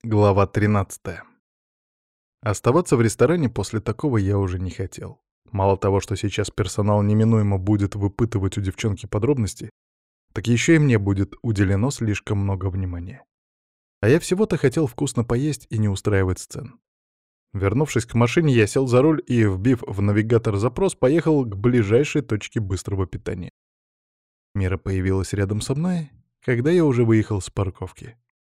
Глава 13. Оставаться в ресторане после такого я уже не хотел. Мало того, что сейчас персонал неминуемо будет выпытывать у девчонки подробности, так еще и мне будет уделено слишком много внимания. А я всего-то хотел вкусно поесть и не устраивать сцен. Вернувшись к машине, я сел за руль и, вбив в навигатор запрос, поехал к ближайшей точке быстрого питания. Мира появилась рядом со мной, когда я уже выехал с парковки.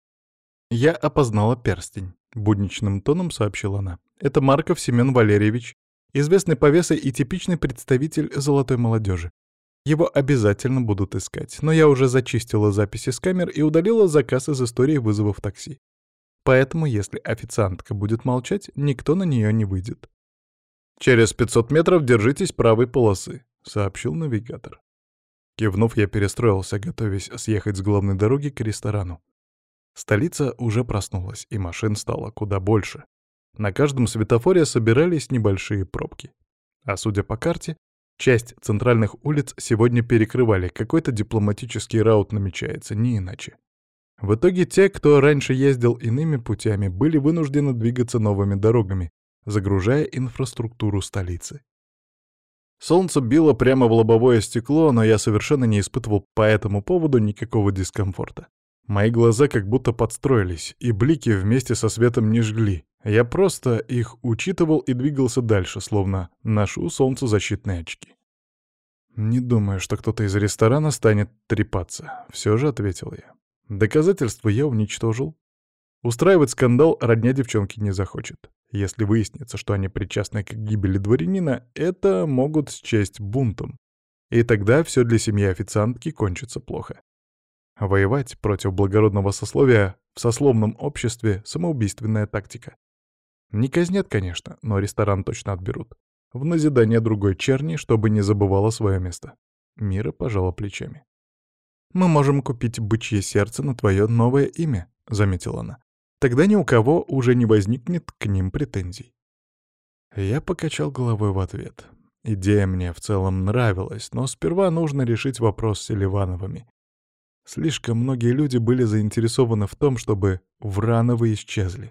«Я опознала перстень», — будничным тоном сообщила она. «Это Марков Семен Валерьевич, известный повеса и типичный представитель золотой молодежи. Его обязательно будут искать, но я уже зачистила записи с камер и удалила заказ из истории вызовов такси. Поэтому, если официантка будет молчать, никто на нее не выйдет». «Через 500 метров держитесь правой полосы», — сообщил навигатор. Кивнув, я перестроился, готовясь съехать с главной дороги к ресторану. Столица уже проснулась, и машин стало куда больше. На каждом светофоре собирались небольшие пробки. А судя по карте, часть центральных улиц сегодня перекрывали, какой-то дипломатический раут намечается, не иначе. В итоге те, кто раньше ездил иными путями, были вынуждены двигаться новыми дорогами, загружая инфраструктуру столицы. Солнце било прямо в лобовое стекло, но я совершенно не испытывал по этому поводу никакого дискомфорта. Мои глаза как будто подстроились, и блики вместе со светом не жгли. Я просто их учитывал и двигался дальше, словно ношу солнцезащитные очки. «Не думаю, что кто-то из ресторана станет трепаться», — все же ответил я. Доказательства я уничтожил. Устраивать скандал родня девчонки не захочет. Если выяснится, что они причастны к гибели дворянина, это могут счесть бунтом. И тогда все для семьи официантки кончится плохо. Воевать против благородного сословия в сословном обществе — самоубийственная тактика. Не казнят, конечно, но ресторан точно отберут. В назидание другой черни, чтобы не забывала свое место. Мира пожала плечами. «Мы можем купить бычье сердце на твое новое имя», — заметила она. «Тогда ни у кого уже не возникнет к ним претензий». Я покачал головой в ответ. Идея мне в целом нравилась, но сперва нужно решить вопрос с Селивановыми. Слишком многие люди были заинтересованы в том, чтобы Врановы исчезли.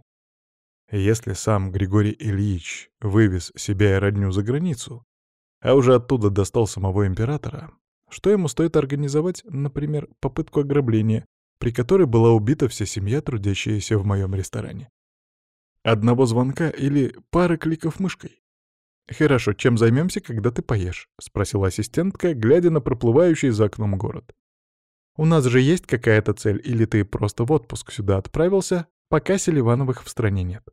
Если сам Григорий Ильич вывез себя и родню за границу, а уже оттуда достал самого императора, что ему стоит организовать, например, попытку ограбления, при которой была убита вся семья, трудящаяся в моем ресторане? Одного звонка или пары кликов мышкой? «Хорошо, чем займемся, когда ты поешь?» — спросила ассистентка, глядя на проплывающий за окном город. «У нас же есть какая-то цель, или ты просто в отпуск сюда отправился, пока Селивановых в стране нет?»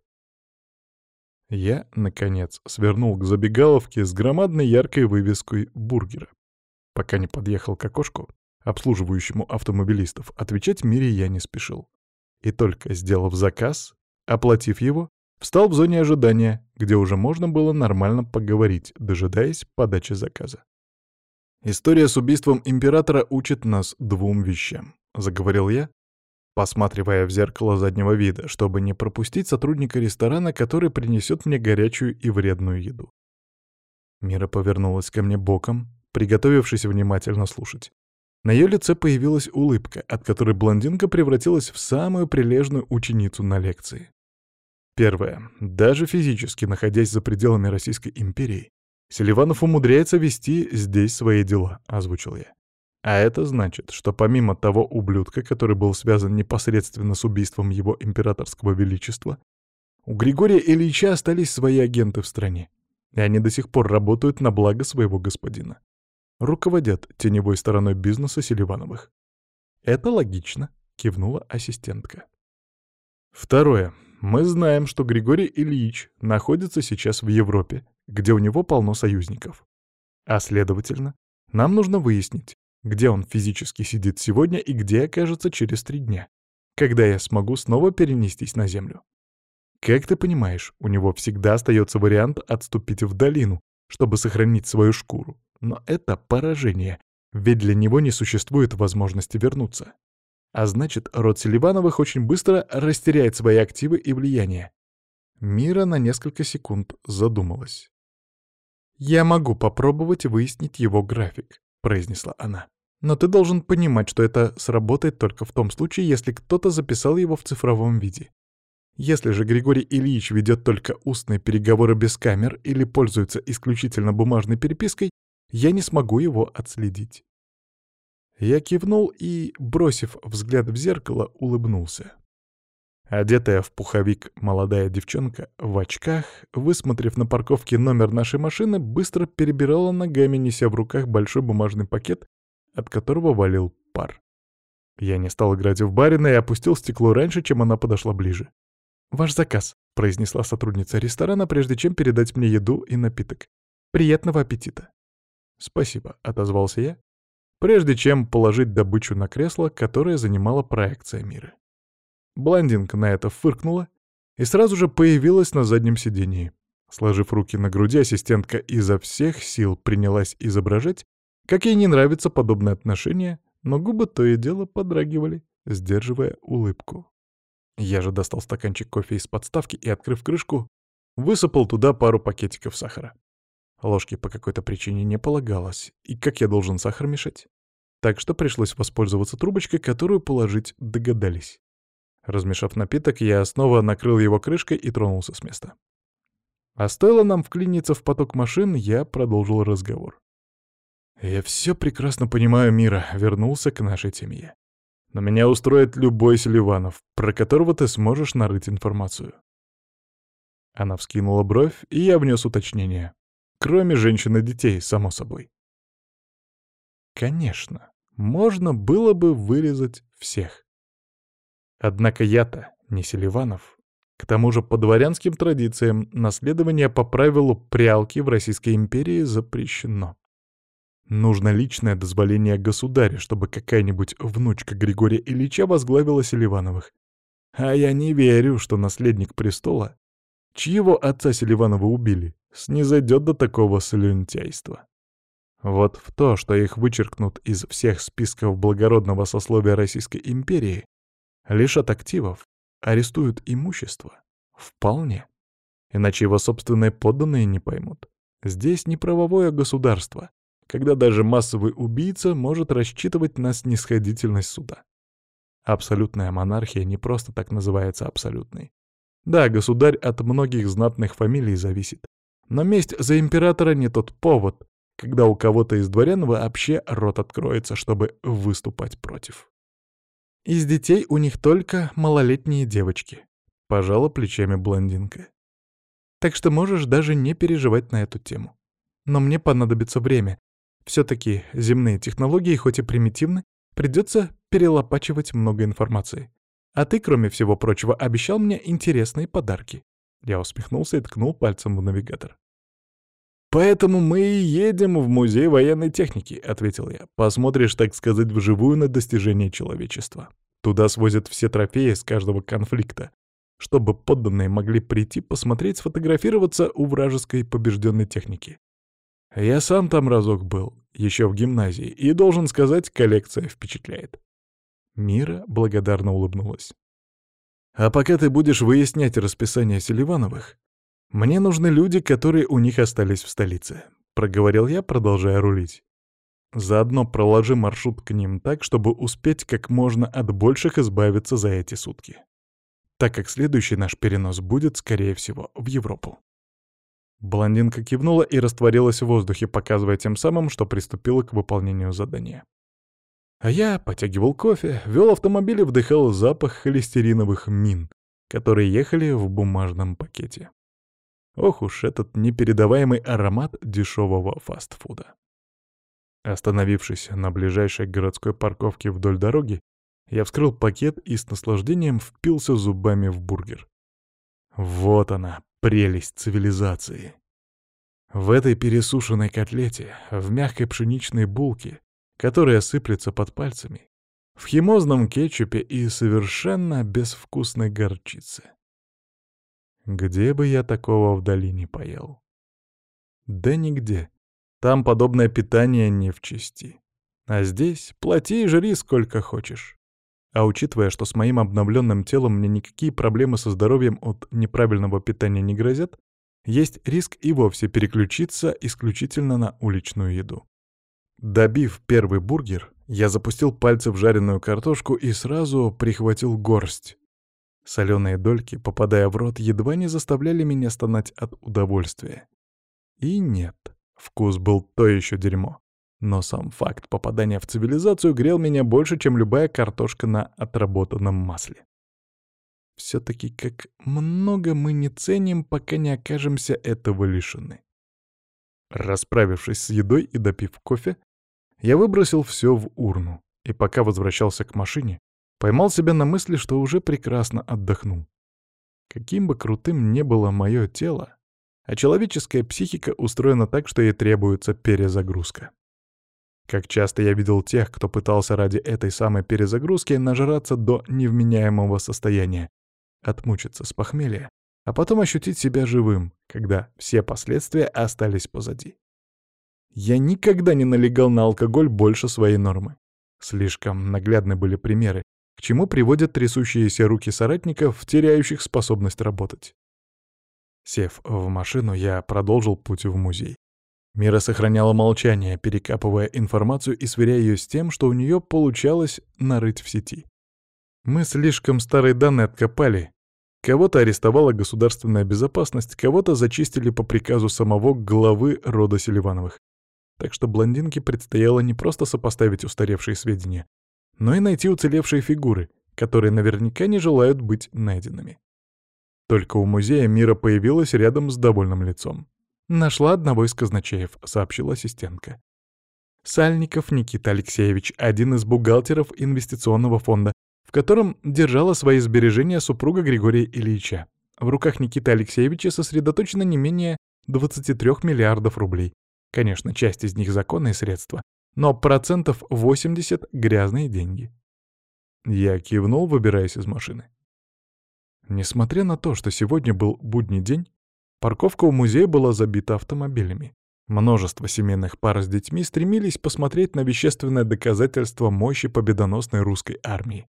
Я, наконец, свернул к забегаловке с громадной яркой вывеской бургера. Пока не подъехал к окошку, обслуживающему автомобилистов, отвечать Мире я не спешил. И только сделав заказ, оплатив его, встал в зоне ожидания, где уже можно было нормально поговорить, дожидаясь подачи заказа. «История с убийством императора учит нас двум вещам», — заговорил я, посматривая в зеркало заднего вида, чтобы не пропустить сотрудника ресторана, который принесет мне горячую и вредную еду. Мира повернулась ко мне боком, приготовившись внимательно слушать. На ее лице появилась улыбка, от которой блондинка превратилась в самую прилежную ученицу на лекции. Первое. Даже физически находясь за пределами Российской империи, Селиванов умудряется вести здесь свои дела, озвучил я. А это значит, что помимо того ублюдка, который был связан непосредственно с убийством его императорского величества, у Григория Ильича остались свои агенты в стране, и они до сих пор работают на благо своего господина. Руководят теневой стороной бизнеса Селивановых. «Это логично», — кивнула ассистентка. Второе. Мы знаем, что Григорий Ильич находится сейчас в Европе, где у него полно союзников. А следовательно, нам нужно выяснить, где он физически сидит сегодня и где окажется через 3 дня, когда я смогу снова перенестись на Землю. Как ты понимаешь, у него всегда остается вариант отступить в долину, чтобы сохранить свою шкуру. Но это поражение, ведь для него не существует возможности вернуться. А значит, род Селивановых очень быстро растеряет свои активы и влияние. Мира на несколько секунд задумалась. «Я могу попробовать выяснить его график», — произнесла она. «Но ты должен понимать, что это сработает только в том случае, если кто-то записал его в цифровом виде. Если же Григорий Ильич ведет только устные переговоры без камер или пользуется исключительно бумажной перепиской, я не смогу его отследить. Я кивнул и, бросив взгляд в зеркало, улыбнулся. Одетая в пуховик молодая девчонка в очках, высмотрев на парковке номер нашей машины, быстро перебирала ногами, неся в руках большой бумажный пакет, от которого валил пар. Я не стал играть в барина и опустил стекло раньше, чем она подошла ближе. «Ваш заказ», — произнесла сотрудница ресторана, прежде чем передать мне еду и напиток. «Приятного аппетита». «Спасибо», — отозвался я, прежде чем положить добычу на кресло, которое занимала проекция мира. Блондинка на это фыркнула и сразу же появилась на заднем сидении. Сложив руки на груди, ассистентка изо всех сил принялась изображать, как ей не нравится подобное отношение, но губы то и дело подрагивали, сдерживая улыбку. Я же достал стаканчик кофе из подставки и, открыв крышку, высыпал туда пару пакетиков сахара. Ложки по какой-то причине не полагалось, и как я должен сахар мешать? Так что пришлось воспользоваться трубочкой, которую положить догадались. Размешав напиток, я снова накрыл его крышкой и тронулся с места. А стоило нам вклиниться в поток машин, я продолжил разговор. «Я все прекрасно понимаю, Мира», — вернулся к нашей теме. «Но меня устроит любой Селиванов, про которого ты сможешь нарыть информацию». Она вскинула бровь, и я внес уточнение. Кроме женщин и детей, само собой. Конечно, можно было бы вырезать всех. Однако я-то не Селиванов. К тому же по дворянским традициям наследование по правилу прялки в Российской империи запрещено. Нужно личное дозволение государя, чтобы какая-нибудь внучка Григория Ильича возглавила Селивановых. А я не верю, что наследник престола, чьего отца Селиванова убили, снизойдет до такого слюнтяйства. Вот в то, что их вычеркнут из всех списков благородного сословия Российской империи, лишат активов, арестуют имущество. Вполне. Иначе его собственные подданные не поймут. Здесь не правовое государство, когда даже массовый убийца может рассчитывать на снисходительность суда. Абсолютная монархия не просто так называется абсолютной. Да, государь от многих знатных фамилий зависит. Но месть за императора не тот повод, когда у кого-то из дворян вообще рот откроется, чтобы выступать против. «Из детей у них только малолетние девочки», — пожала плечами блондинка. «Так что можешь даже не переживать на эту тему. Но мне понадобится время. Все-таки земные технологии, хоть и примитивны, придется перелопачивать много информации. А ты, кроме всего прочего, обещал мне интересные подарки». Я усмехнулся и ткнул пальцем в навигатор. «Поэтому мы и едем в музей военной техники», — ответил я. «Посмотришь, так сказать, вживую на достижения человечества. Туда свозят все трофеи с каждого конфликта, чтобы подданные могли прийти, посмотреть, сфотографироваться у вражеской побежденной техники. Я сам там разок был, еще в гимназии, и, должен сказать, коллекция впечатляет». Мира благодарно улыбнулась. «А пока ты будешь выяснять расписание Селивановых, мне нужны люди, которые у них остались в столице», — проговорил я, продолжая рулить. «Заодно проложи маршрут к ним так, чтобы успеть как можно от больших избавиться за эти сутки, так как следующий наш перенос будет, скорее всего, в Европу». Блондинка кивнула и растворилась в воздухе, показывая тем самым, что приступила к выполнению задания. А я потягивал кофе, вел автомобиль и вдыхал запах холестериновых мин, которые ехали в бумажном пакете. Ох уж этот непередаваемый аромат дешевого фастфуда. Остановившись на ближайшей городской парковке вдоль дороги, я вскрыл пакет и с наслаждением впился зубами в бургер. Вот она, прелесть цивилизации. В этой пересушенной котлете, в мягкой пшеничной булке, которая сыплется под пальцами, в химозном кетчупе и совершенно безвкусной горчице. Где бы я такого вдали не поел? Да нигде. Там подобное питание не в чести. А здесь плати и жри сколько хочешь. А учитывая, что с моим обновленным телом мне никакие проблемы со здоровьем от неправильного питания не грозят, есть риск и вовсе переключиться исключительно на уличную еду. Добив первый бургер, я запустил пальцы в жареную картошку и сразу прихватил горсть. Соленые дольки, попадая в рот, едва не заставляли меня стонать от удовольствия. И нет, вкус был то еще дерьмо. Но сам факт попадания в цивилизацию грел меня больше, чем любая картошка на отработанном масле. Все-таки как много мы не ценим, пока не окажемся этого лишены. Расправившись с едой и допив кофе, я выбросил все в урну, и пока возвращался к машине, поймал себя на мысли, что уже прекрасно отдохнул. Каким бы крутым ни было мое тело, а человеческая психика устроена так, что ей требуется перезагрузка. Как часто я видел тех, кто пытался ради этой самой перезагрузки нажраться до невменяемого состояния, отмучиться с похмелья, а потом ощутить себя живым, когда все последствия остались позади. Я никогда не налегал на алкоголь больше своей нормы. Слишком наглядны были примеры, к чему приводят трясущиеся руки соратников, теряющих способность работать. Сев в машину, я продолжил путь в музей. Мира сохраняла молчание, перекапывая информацию и сверяя ее с тем, что у нее получалось нарыть в сети. Мы слишком старые данные откопали. Кого-то арестовала государственная безопасность, кого-то зачистили по приказу самого главы рода Селивановых. Так что блондинке предстояло не просто сопоставить устаревшие сведения, но и найти уцелевшие фигуры, которые наверняка не желают быть найденными. Только у музея Мира появилась рядом с довольным лицом. «Нашла одного из казначеев», — сообщила ассистентка. Сальников Никита Алексеевич, один из бухгалтеров инвестиционного фонда, в котором держала свои сбережения супруга Григория Ильича. В руках Никиты Алексеевича сосредоточено не менее 23 миллиардов рублей. Конечно, часть из них законные средства, но 80% — грязные деньги. Я кивнул, выбираясь из машины. Несмотря на то, что сегодня был будний день, парковка у музея была забита автомобилями. Множество семейных пар с детьми стремились посмотреть на вещественное доказательство мощи победоносной русской армии.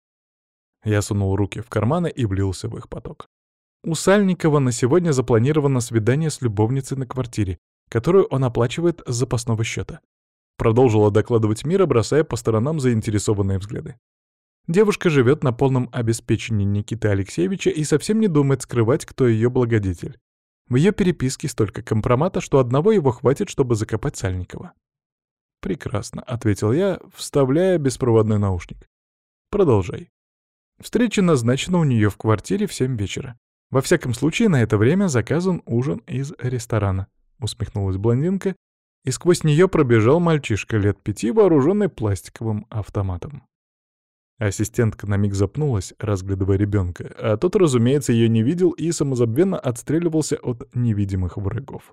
Я сунул руки в карманы и влился в их поток. У Сальникова на сегодня запланировано свидание с любовницей на квартире, которую он оплачивает с запасного счета. Продолжила докладывать Мира, бросая по сторонам заинтересованные взгляды. Девушка живет на полном обеспечении Никиты Алексеевича и совсем не думает скрывать, кто ее благодетель. В ее переписке столько компромата, что одного его хватит, чтобы закопать Сальникова. «Прекрасно», — ответил я, вставляя беспроводной наушник. «Продолжай». Встреча назначена у нее в квартире в 7 вечера. Во всяком случае, на это время заказан ужин из ресторана. Усмехнулась блондинка, и сквозь нее пробежал мальчишка лет 5, вооруженный пластиковым автоматом. Ассистентка на миг запнулась, разглядывая ребенка, а тот, разумеется, ее не видел и самозабвенно отстреливался от невидимых врагов.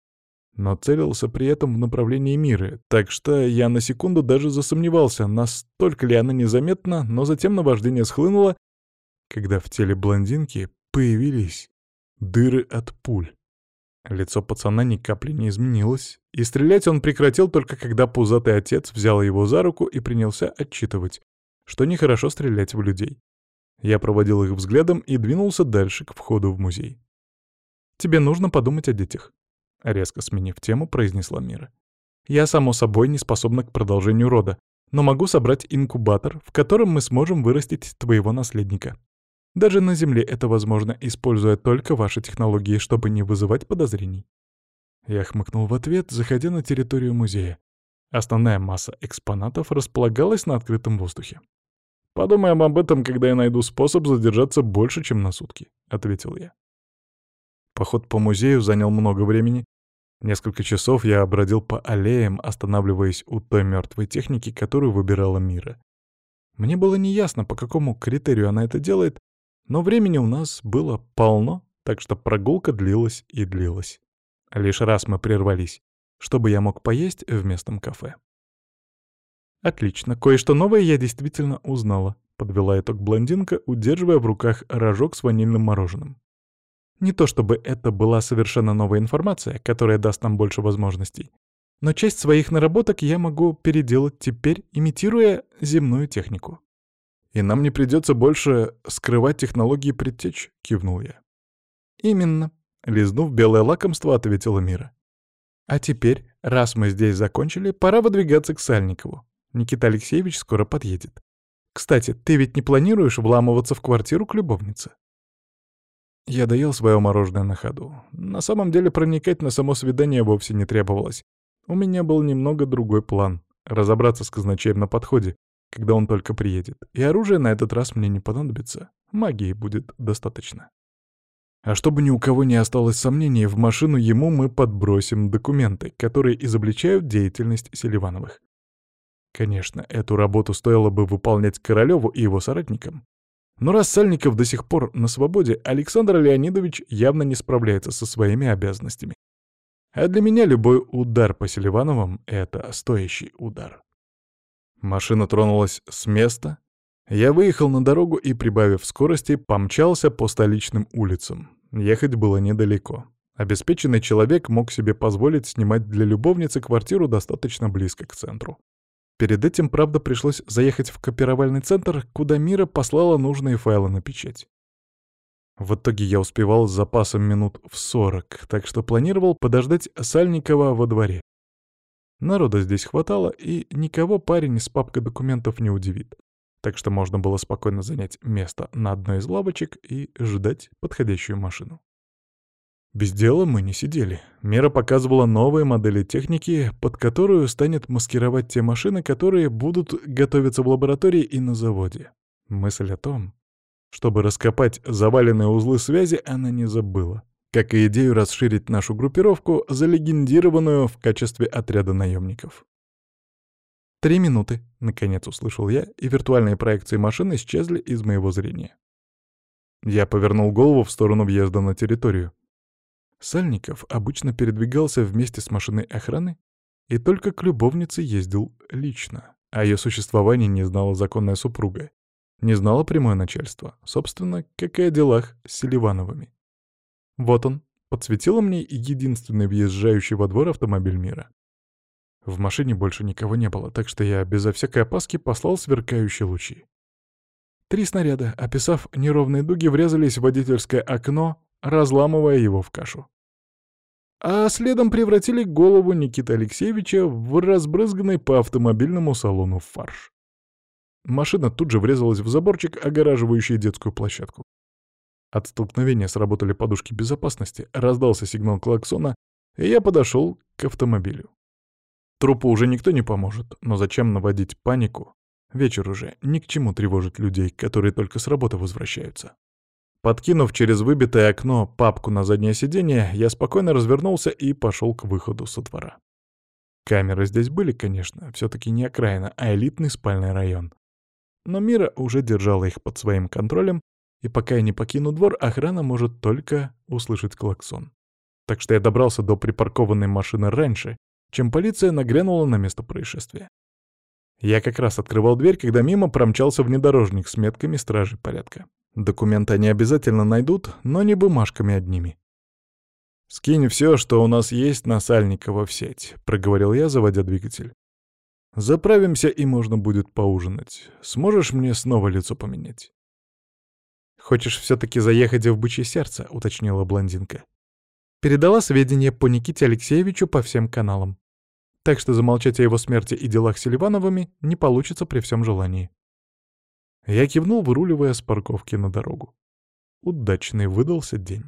Но целился при этом в направлении Миры, так что я на секунду даже засомневался, настолько ли она незаметна, но затем наваждение схлынуло, когда в теле блондинки появились дыры от пуль. Лицо пацана ни капли не изменилось, и стрелять он прекратил только когда пузатый отец взял его за руку и принялся отчитывать, что нехорошо стрелять в людей. Я проводил их взглядом и двинулся дальше к входу в музей. «Тебе нужно подумать о детях», — резко сменив тему, произнесла Мира. «Я, само собой, не способна к продолжению рода, но могу собрать инкубатор, в котором мы сможем вырастить твоего наследника. Даже на Земле это возможно, используя только ваши технологии, чтобы не вызывать подозрений». Я хмыкнул в ответ, заходя на территорию музея. Основная масса экспонатов располагалась на открытом воздухе. «Подумаем об этом, когда я найду способ задержаться больше, чем на сутки», — ответил я. Поход по музею занял много времени. Несколько часов я бродил по аллеям, останавливаясь у той мертвой техники, которую выбирала Мира. Мне было неясно, по какому критерию она это делает, но времени у нас было полно, так что прогулка длилась и длилась. Лишь раз мы прервались, чтобы я мог поесть в местном кафе. «Отлично, кое-что новое я действительно узнала», — подвела итог блондинка, удерживая в руках рожок с ванильным мороженым. «Не то чтобы это была совершенно новая информация, которая даст нам больше возможностей, но часть своих наработок я могу переделать теперь, имитируя земную технику». «И нам не придется больше скрывать технологии предтеч», — кивнул я. «Именно», — лизнув белое лакомство, ответила Мира. «А теперь, раз мы здесь закончили, пора выдвигаться к Сальникову. Никита Алексеевич скоро подъедет. Кстати, ты ведь не планируешь вламываться в квартиру к любовнице?» Я доел свое мороженое на ходу. На самом деле проникать на само свидание вовсе не требовалось. У меня был немного другой план — разобраться с казначеем на подходе, когда он только приедет. И оружие на этот раз мне не понадобится. Магии будет достаточно. А чтобы ни у кого не осталось сомнений, в машину ему мы подбросим документы, которые изобличают деятельность Селивановых. Конечно, эту работу стоило бы выполнять Королёву и его соратникам. Но раз Сальников до сих пор на свободе, Александр Леонидович явно не справляется со своими обязанностями. А для меня любой удар по Селивановым — это стоящий удар. Машина тронулась с места. Я выехал на дорогу и, прибавив скорости, помчался по столичным улицам. Ехать было недалеко. Обеспеченный человек мог себе позволить снимать для любовницы квартиру достаточно близко к центру. Перед этим, правда, пришлось заехать в копировальный центр, куда Мира послала нужные файлы на печать. В итоге я успевал с запасом минут в 40, так что планировал подождать Сальникова во дворе. Народа здесь хватало, и никого парень с папкой документов не удивит. Так что можно было спокойно занять место на одной из лавочек и ждать подходящую машину. Без дела мы не сидели. Мира показывала новые модели техники, под которую станет маскировать те машины, которые будут готовиться в лаборатории и на заводе. Мысль о том, чтобы раскопать заваленные узлы связи, она не забыла. Как и идею расширить нашу группировку, залегендированную в качестве отряда наемников. 3 минуты, наконец услышал я, и виртуальные проекции машин исчезли из моего зрения. Я повернул голову в сторону въезда на территорию. Сальников обычно передвигался вместе с машиной охраны и только к любовнице ездил лично. О ее существовании не знала законная супруга. Не знало прямое начальство. Собственно, как и о делах с Селивановыми. Вот он, подсветила мне единственный въезжающий во двор автомобиль Мира. В машине больше никого не было, так что я безо всякой опаски послал сверкающие лучи. 3 снаряда, описав неровные дуги, врезались в водительское окно, разламывая его в кашу. А следом превратили голову Никиты Алексеевича в разбрызганный по автомобильному салону фарш. Машина тут же врезалась в заборчик, огораживающий детскую площадку. От столкновения сработали подушки безопасности, раздался сигнал клаксона, и я подошел к автомобилю. Трупу уже никто не поможет, но зачем наводить панику? Вечер уже, ни к чему тревожить людей, которые только с работы возвращаются. Подкинув через выбитое окно папку на заднее сиденье, я спокойно развернулся и пошел к выходу со двора. Камеры здесь были, конечно, все-таки не окраина, а элитный спальный район. Но Мира уже держала их под своим контролем, и пока я не покину двор, охрана может только услышать клаксон. Так что я добрался до припаркованной машины раньше, чем полиция нагрянула на место происшествия. Я как раз открывал дверь, когда мимо промчался внедорожник с метками стражи порядка. Документы они обязательно найдут, но не бумажками одними. «Скинь все, что у нас есть на Сальникова в сеть», — проговорил я, заводя двигатель. «Заправимся, и можно будет поужинать. Сможешь мне снова лицо поменять?» «Хочешь все-таки заехать в бычье сердце?» — уточнила блондинка. Передала сведения по Никите Алексеевичу по всем каналам. Так что замолчать о его смерти и делах с Селивановыми не получится при всем желании. Я кивнул, выруливая с парковки на дорогу. Удачный выдался день.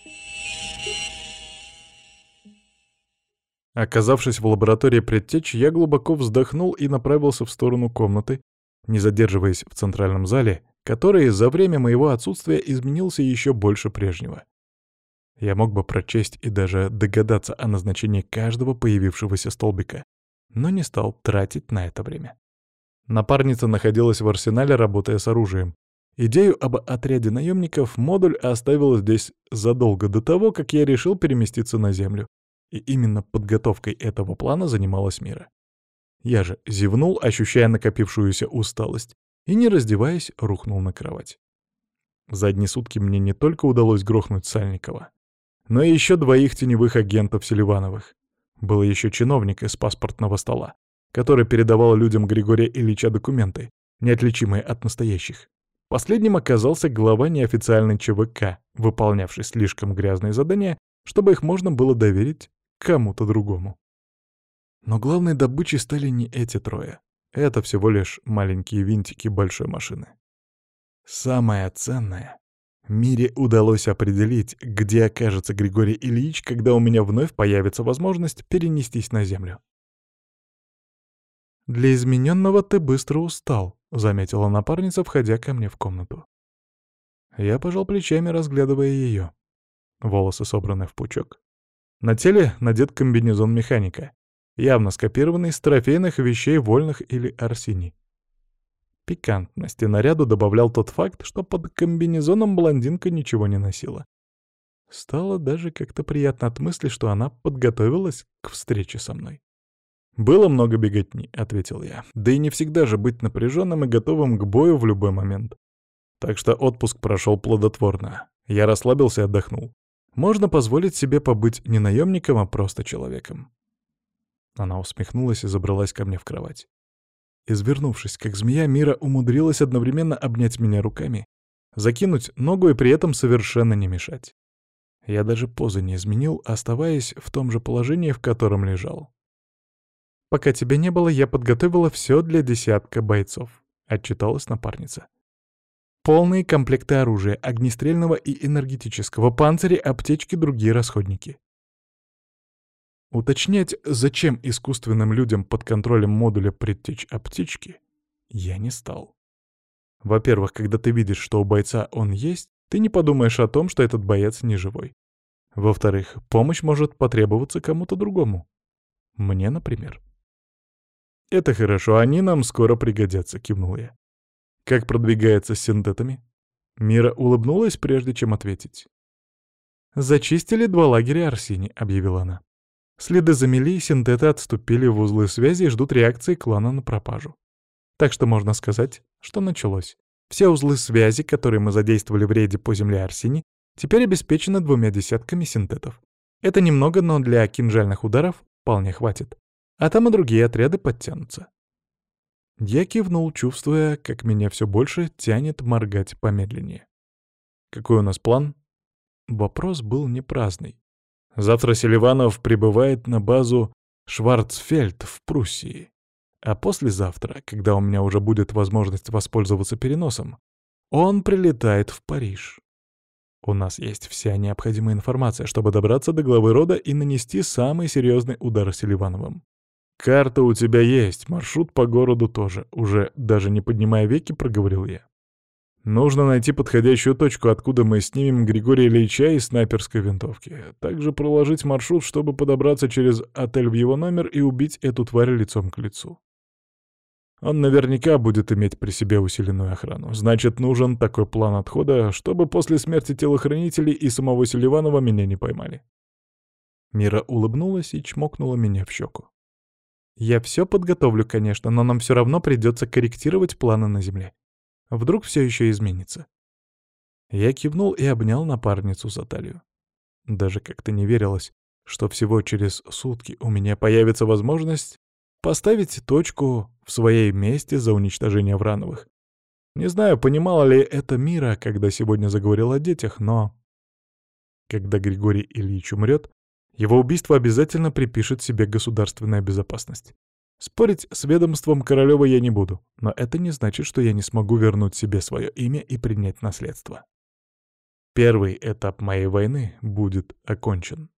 Оказавшись в лаборатории предтеч, я глубоко вздохнул и направился в сторону комнаты, не задерживаясь в центральном зале, который за время моего отсутствия изменился еще больше прежнего. Я мог бы прочесть и даже догадаться о назначении каждого появившегося столбика, но не стал тратить на это время. Напарница находилась в арсенале, работая с оружием. Идею об отряде наемников модуль оставил здесь задолго до того, как я решил переместиться на Землю. И именно подготовкой этого плана занималась Мира. Я же зевнул, ощущая накопившуюся усталость, и, не раздеваясь, рухнул на кровать. За одни сутки мне не только удалось грохнуть Сальникова, но и еще 2 теневых агентов Селивановых. Был еще чиновник из паспортного стола, который передавал людям Григория Ильича документы, неотличимые от настоящих. Последним оказался глава неофициальной ЧВК, выполнявший слишком грязные задания, чтобы их можно было доверить кому-то другому. Но главной добычей стали не эти 3. Это всего лишь маленькие винтики большой машины. Самое ценное Мире удалось определить, где окажется Григорий Ильич, когда у меня вновь появится возможность перенестись на Землю. «Для измененного ты быстро устал», — заметила напарница, входя ко мне в комнату. Я пожал плечами, разглядывая ее. Волосы собраны в пучок. На теле надет комбинезон механика, явно скопированный с трофейных вещей вольных или Арсений. Пикантности наряду добавлял тот факт, что под комбинезоном блондинка ничего не носила. Стало даже как-то приятно от мысли, что она подготовилась к встрече со мной. «Было много беготни», — ответил я. «Да и не всегда же быть напряженным и готовым к бою в любой момент. Так что отпуск прошел плодотворно. Я расслабился и отдохнул. Можно позволить себе побыть не наемником, а просто человеком». Она усмехнулась и забралась ко мне в кровать. Извернувшись, как змея, Мира умудрилась одновременно обнять меня руками, закинуть ногу и при этом совершенно не мешать. Я даже позы не изменил, оставаясь в том же положении, в котором лежал. «Пока тебя не было, я подготовила все для десятка бойцов», — отчиталась напарница. «Полные комплекты оружия, огнестрельного и энергетического, панцири, аптечки, другие расходники». Уточнять, зачем искусственным людям под контролем модуля предтеч аптечки, я не стал. Во-первых, когда ты видишь, что у бойца он есть, ты не подумаешь о том, что этот боец не живой. Во-вторых, помощь может потребоваться кому-то другому. Мне, например. «Это хорошо, они нам скоро пригодятся», — кивнул я. «Как продвигается с синтетами?» Мира улыбнулась, прежде чем ответить. «Зачистили 2 лагеря Арсини», — объявила она. Следы замели, синтеты отступили в узлы связи и ждут реакции клана на пропажу. Так что можно сказать, что началось. Все узлы связи, которые мы задействовали в рейде по земле Арсини, теперь обеспечены 2 десятками синтетов. Это немного, но для кинжальных ударов вполне хватит. А там и другие отряды подтянутся. Я кивнул, чувствуя, как меня все больше тянет моргать помедленнее. Какой у нас план? Вопрос был не праздный. Завтра Селиванов прибывает на базу Шварцфельд в Пруссии. А послезавтра, когда у меня уже будет возможность воспользоваться переносом, он прилетает в Париж. У нас есть вся необходимая информация, чтобы добраться до главы рода и нанести самый серьезный удар Селивановым. «Карта у тебя есть, маршрут по городу тоже», — уже даже не поднимая веки, проговорил я. «Нужно найти подходящую точку, откуда мы снимем Григория Ильича из снайперской винтовки. Также проложить маршрут, чтобы подобраться через отель в его номер и убить эту тварь лицом к лицу. Он наверняка будет иметь при себе усиленную охрану. Значит, нужен такой план отхода, чтобы после смерти телохранителей и самого Селиванова меня не поймали». Мира улыбнулась и чмокнула меня в щеку. «Я все подготовлю, конечно, но нам все равно придется корректировать планы на Земле. Вдруг все еще изменится». Я кивнул и обнял напарницу за талию. Даже как-то не верилось, что всего через сутки у меня появится возможность поставить точку в своей месте за уничтожение Врановых. Не знаю, понимала ли это Мира, когда сегодня заговорил о детях, но... Когда Григорий Ильич умрет, его убийство обязательно припишет себе государственная безопасность. Спорить с ведомством Королёва я не буду, но это не значит, что я не смогу вернуть себе свое имя и принять наследство. Первый этап моей войны будет окончен.